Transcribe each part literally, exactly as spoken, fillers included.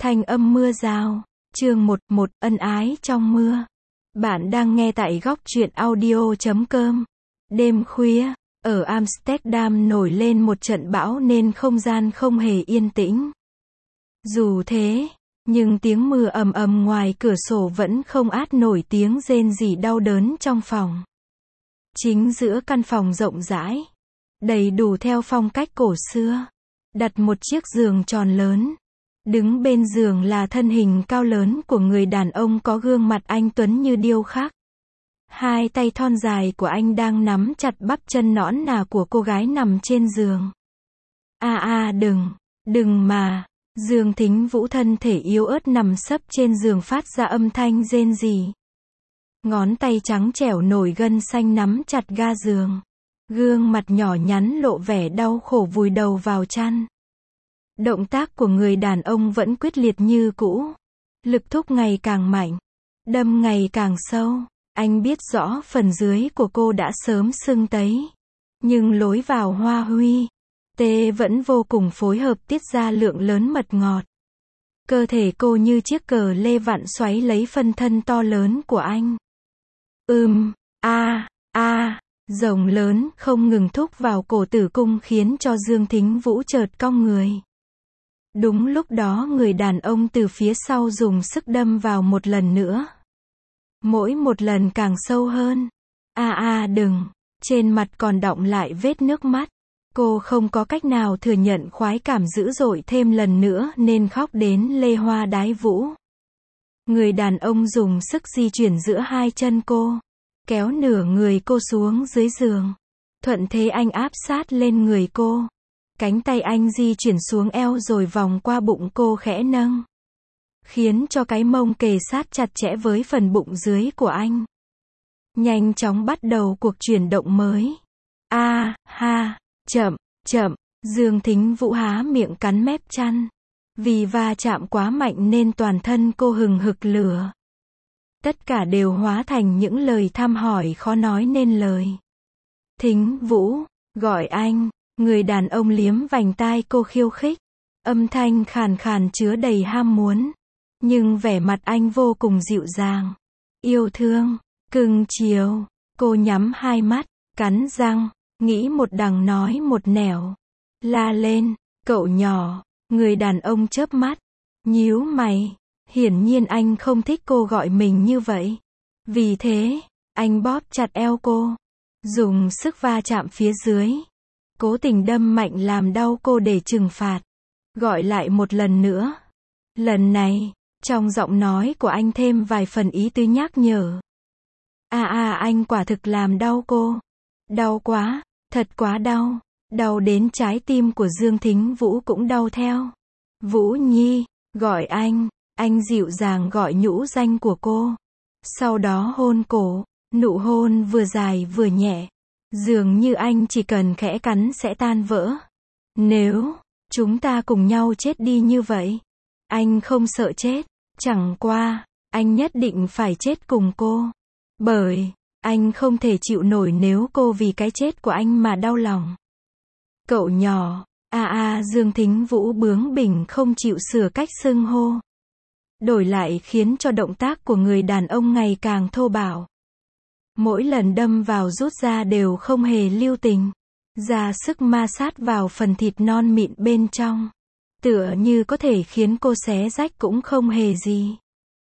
Thanh âm mưa rào. Chương một, một, ân ái trong mưa. Bạn đang nghe tại góc truyện audio chấm com. Đêm khuya, ở Amsterdam nổi lên một trận bão nên không gian không hề yên tĩnh. Dù thế, nhưng tiếng mưa ầm ầm ngoài cửa sổ vẫn không át nổi tiếng rên rỉ đau đớn trong phòng. Chính giữa căn phòng rộng rãi, đầy đủ theo phong cách cổ xưa, đặt một chiếc giường tròn lớn. Đứng bên giường là thân hình cao lớn của người đàn ông có gương mặt anh tuấn như điêu khắc. Hai tay thon dài của anh đang nắm chặt bắp chân nõn nà của cô gái nằm trên giường. A a đừng, đừng mà. Dương Thính Vũ thân thể yếu ớt nằm sấp trên giường phát ra âm thanh rên rỉ. Ngón tay trắng trẻo nổi gân xanh nắm chặt ga giường. Gương mặt nhỏ nhắn lộ vẻ đau khổ vùi đầu vào chăn. Động tác của người đàn ông vẫn quyết liệt như cũ. Lực thúc ngày càng mạnh. Đâm ngày càng sâu. Anh biết rõ phần dưới của cô đã sớm sưng tấy. Nhưng lối vào hoa huy, tê vẫn vô cùng phối hợp tiết ra lượng lớn mật ngọt. Cơ thể cô như chiếc cờ lê vặn xoáy lấy phân thân to lớn của anh. Ừm, a, a, rồng lớn không ngừng thúc vào cổ tử cung khiến cho Dương Thính Vũ chợt cong người. Đúng lúc đó người đàn ông từ phía sau dùng sức đâm vào một lần nữa. Mỗi một lần càng sâu hơn. A a đừng, trên mặt còn đọng lại vết nước mắt. Cô không có cách nào thừa nhận khoái cảm dữ dội thêm lần nữa nên khóc đến lê hoa đái vũ. Người đàn ông dùng sức di chuyển giữa hai chân cô, kéo nửa người cô xuống dưới giường. Thuận thế anh áp sát lên người cô. Cánh tay anh di chuyển xuống eo rồi vòng qua bụng cô khẽ nâng. Khiến cho cái mông kề sát chặt chẽ với phần bụng dưới của anh. Nhanh chóng bắt đầu cuộc chuyển động mới. A, ha, chậm, chậm, Dương Thính Vũ há miệng cắn mép chăn. Vì va chạm quá mạnh nên toàn thân cô hừng hực lửa. Tất cả đều hóa thành những lời thăm hỏi khó nói nên lời. Thính Vũ, gọi anh. Người đàn ông liếm vành tai cô khiêu khích. Âm thanh khàn khàn chứa đầy ham muốn. Nhưng vẻ mặt anh vô cùng dịu dàng. Yêu thương, cưng chiều. Cô nhắm hai mắt, cắn răng, nghĩ một đằng nói một nẻo. La lên, cậu nhỏ. Người đàn ông chớp mắt, nhíu mày. Hiển nhiên anh không thích cô gọi mình như vậy. Vì thế, anh bóp chặt eo cô. Dùng sức va chạm phía dưới. Cố tình đâm mạnh làm đau cô để trừng phạt. Gọi lại một lần nữa. Lần này, trong giọng nói của anh thêm vài phần ý tứ nhắc nhở. À à anh quả thực làm đau cô. Đau quá, thật quá đau. Đau đến trái tim của Dương Thính Vũ cũng đau theo. Vũ Nhi, gọi anh. Anh dịu dàng gọi nhũ danh của cô. Sau đó hôn cổ. Nụ hôn vừa dài vừa nhẹ. Dường như anh chỉ cần khẽ cắn sẽ tan vỡ. Nếu chúng ta cùng nhau chết đi như vậy, anh không sợ chết. Chẳng qua, anh nhất định phải chết cùng cô. Bởi, anh không thể chịu nổi nếu cô vì cái chết của anh mà đau lòng. Cậu nhỏ, a a Dương Thính Vũ bướng bỉnh không chịu sửa cách xưng hô. Đổi lại khiến cho động tác của người đàn ông ngày càng thô bạo. Mỗi lần đâm vào rút ra đều không hề lưu tình. Ra sức ma sát vào phần thịt non mịn bên trong. Tựa như có thể khiến cô xé rách cũng không hề gì.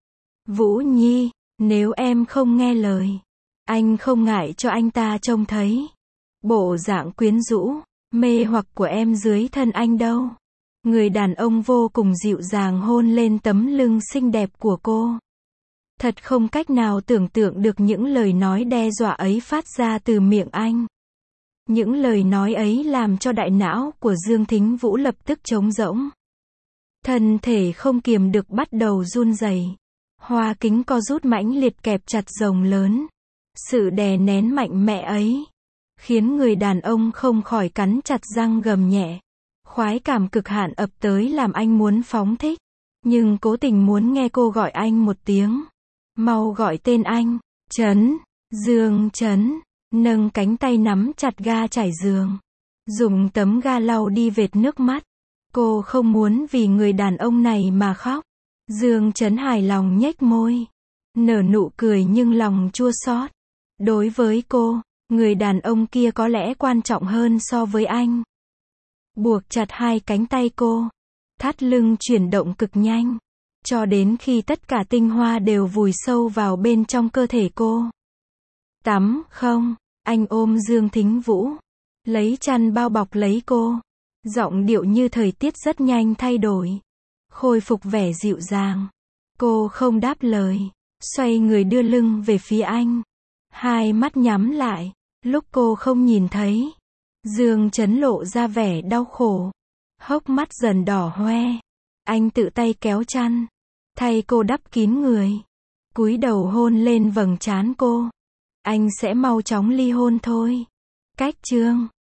Vũ Nhi, nếu em không nghe lời, anh không ngại cho anh ta trông thấy bộ dạng quyến rũ, mê hoặc của em dưới thân anh đâu. Người đàn ông vô cùng dịu dàng hôn lên tấm lưng xinh đẹp của cô. Thật không cách nào tưởng tượng được những lời nói đe dọa ấy phát ra từ miệng anh. Những lời nói ấy làm cho đại não của Dương Thính Vũ lập tức trống rỗng. Thân thể không kiềm được bắt đầu run rẩy. Hoa kính co rút mãnh liệt kẹp chặt rồng lớn. Sự đè nén mạnh mẽ ấy khiến người đàn ông không khỏi cắn chặt răng gầm nhẹ. Khoái cảm cực hạn ập tới làm anh muốn phóng thích. Nhưng cố tình muốn nghe cô gọi anh một tiếng. Mau gọi tên anh. Trấn, Dương Trấn. Nâng cánh tay nắm chặt ga trải giường. Dùng tấm ga lau đi vệt nước mắt. Cô không muốn vì người đàn ông này mà khóc. Dương Chấn hài lòng nhếch môi, nở nụ cười nhưng lòng chua xót. Đối với cô, người đàn ông kia có lẽ quan trọng hơn so với anh. Buộc chặt hai cánh tay cô, thắt lưng chuyển động cực nhanh, cho đến khi tất cả tinh hoa đều vùi sâu vào bên trong cơ thể cô. Tắm không? Anh ôm Dương Thính Vũ, lấy chăn bao bọc lấy cô. Giọng điệu như thời tiết rất nhanh thay đổi, khôi phục vẻ dịu dàng. Cô không đáp lời, xoay người đưa lưng về phía anh. Hai mắt nhắm lại, lúc cô không nhìn thấy. Dương Chấn lộ ra vẻ đau khổ, hốc mắt dần đỏ hoe. Anh tự tay kéo chăn, thay cô đắp kín người, cúi đầu hôn lên vầng trán cô. Anh sẽ mau chóng ly hôn thôi. Cách chương